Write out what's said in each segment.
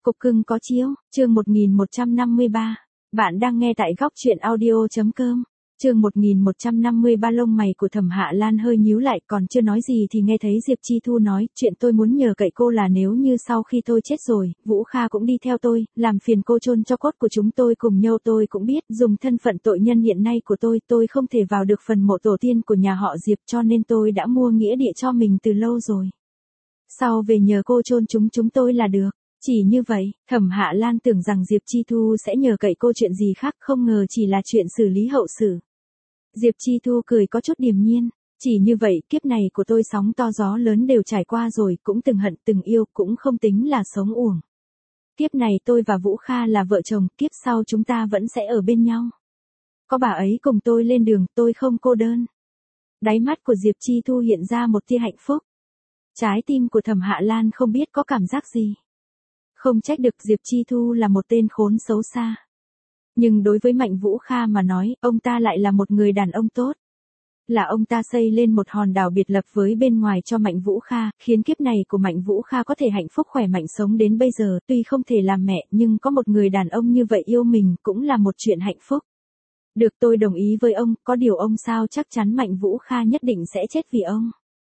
Cục cưng có chiếu, chương 1153. Bạn đang nghe tại góc truyện audio.com. Chương 1153. Lông mày của Thẩm Hạ Lan hơi nhíu lại, còn chưa nói gì thì nghe thấy Diệp Chi Thu nói, chuyện tôi muốn nhờ cậy cô là nếu như sau khi tôi chết rồi, Vũ Kha cũng đi theo tôi, làm phiền cô chôn cho cốt của chúng tôi cùng nhau. Tôi cũng biết, dùng thân phận tội nhân hiện nay của tôi không thể vào được phần mộ tổ tiên của nhà họ Diệp, cho nên tôi đã mua nghĩa địa cho mình từ lâu rồi. Sau về nhờ cô chôn chúng tôi là được. Chỉ như vậy, Thẩm Hạ Lan tưởng rằng Diệp Chi Thu sẽ nhờ cậy cô chuyện gì khác, không ngờ chỉ là chuyện xử lý hậu sự. Diệp Chi Thu cười có chút điềm nhiên, chỉ như vậy, kiếp này của tôi sóng to gió lớn đều trải qua rồi, cũng từng hận từng yêu, cũng không tính là sống uổng. Kiếp này tôi và Vũ Kha là vợ chồng, kiếp sau chúng ta vẫn sẽ ở bên nhau. Có bà ấy cùng tôi lên đường, tôi không cô đơn. Đáy mắt của Diệp Chi Thu hiện ra một tia hạnh phúc. Trái tim của Thẩm Hạ Lan không biết có cảm giác gì. Không trách được, Diệp Chi Thu là một tên khốn xấu xa. Nhưng đối với Mạnh Vũ Kha mà nói, ông ta lại là một người đàn ông tốt. Là ông ta xây lên một hòn đảo biệt lập với bên ngoài cho Mạnh Vũ Kha, khiến kiếp này của Mạnh Vũ Kha có thể hạnh phúc khỏe mạnh sống đến bây giờ. Tuy không thể làm mẹ, nhưng có một người đàn ông như vậy yêu mình cũng là một chuyện hạnh phúc. Được, tôi đồng ý với ông, có điều ông sao chắc chắn Mạnh Vũ Kha nhất định sẽ chết vì ông.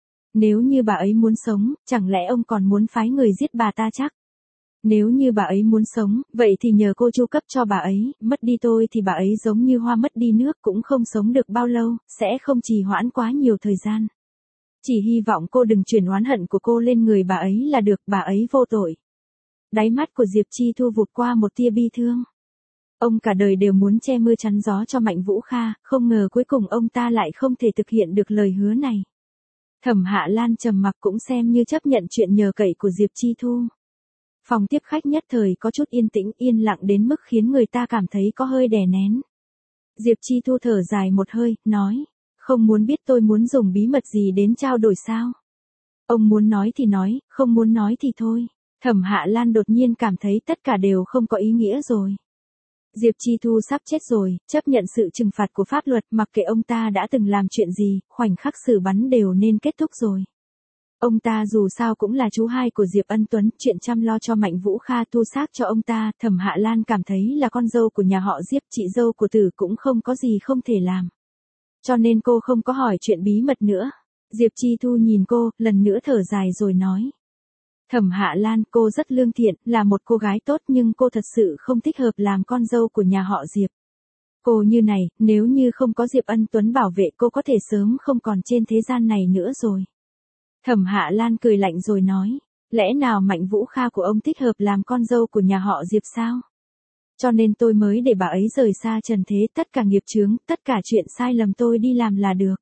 Nếu như bà ấy muốn sống, chẳng lẽ ông còn muốn phái người giết bà ta chắc? Nếu như bà ấy muốn sống, vậy thì nhờ cô chu cấp cho bà ấy, mất đi tôi thì bà ấy giống như hoa mất đi nước, cũng không sống được bao lâu, sẽ không trì hoãn quá nhiều thời gian. Chỉ hy vọng cô đừng chuyển oán hận của cô lên người bà ấy là được, bà ấy vô tội. Đáy mắt của Diệp Chi Thu vụt qua một tia bi thương. Ông cả đời đều muốn che mưa chắn gió cho Mạnh Vũ Kha, không ngờ cuối cùng ông ta lại không thể thực hiện được lời hứa này. Thẩm Hạ Lan trầm mặc cũng xem như chấp nhận chuyện nhờ cậy của Diệp Chi Thu. Phòng tiếp khách nhất thời có chút yên tĩnh, yên lặng đến mức khiến người ta cảm thấy có hơi đè nén. Diệp Chi Thu thở dài một hơi, nói, không muốn biết tôi muốn dùng bí mật gì đến trao đổi sao? Ông muốn nói thì nói, không muốn nói thì thôi. Thẩm Hạ Lan đột nhiên cảm thấy tất cả đều không có ý nghĩa rồi. Diệp Chi Thu sắp chết rồi, chấp nhận sự trừng phạt của pháp luật, mặc kệ ông ta đã từng làm chuyện gì, khoảnh khắc xử bắn đều nên kết thúc rồi. Ông ta dù sao cũng là chú hai của Diệp Ân Tuấn, chuyện chăm lo cho Mạnh Vũ Kha tu xác cho ông ta, Thẩm Hạ Lan cảm thấy là con dâu của nhà họ Diệp, chị dâu của Tử cũng không có gì không thể làm. Cho nên cô không có hỏi chuyện bí mật nữa. Diệp Chi Thu nhìn cô, lần nữa thở dài rồi nói. Thẩm Hạ Lan, cô rất lương thiện, là một cô gái tốt nhưng cô thật sự không thích hợp làm con dâu của nhà họ Diệp. Cô như này, nếu như không có Diệp Ân Tuấn bảo vệ cô có thể sớm không còn trên thế gian này nữa rồi. Thẩm Hạ Lan cười lạnh rồi nói, lẽ nào Mạnh Vũ Kha của ông thích hợp làm con dâu của nhà họ Diệp sao? Cho nên tôi mới để bà ấy rời xa trần thế, tất cả nghiệp chướng, tất cả chuyện sai lầm tôi đi làm là được.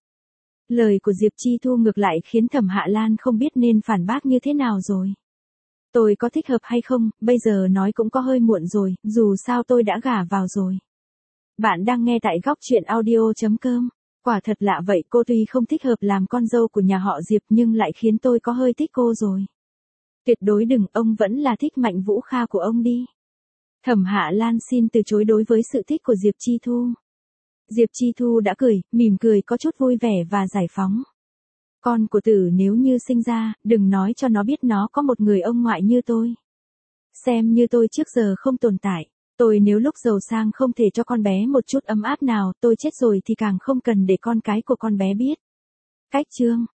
Lời của Diệp Chi Thu ngược lại khiến Thẩm Hạ Lan không biết nên phản bác như thế nào rồi. Tôi có thích hợp hay không, bây giờ nói cũng có hơi muộn rồi, dù sao tôi đã gả vào rồi. Bạn đang nghe tại góc truyện audio.com. Quả thật lạ vậy, cô tuy không thích hợp làm con dâu của nhà họ Diệp nhưng lại khiến tôi có hơi thích cô rồi. Tuyệt đối đừng, ông vẫn là thích Mạnh Vũ Kha của ông đi. Thẩm Hạ Lan xin từ chối đối với sự thích của Diệp Chi Thu. Diệp Chi Thu đã cười, mỉm cười có chút vui vẻ và giải phóng. Con của Tử nếu như sinh ra, đừng nói cho nó biết nó có một người ông ngoại như tôi. Xem như tôi trước giờ không tồn tại. Tôi nếu lúc giàu sang không thể cho con bé một chút ấm áp nào, tôi chết rồi thì càng không cần để con cái của con bé biết. Cách chương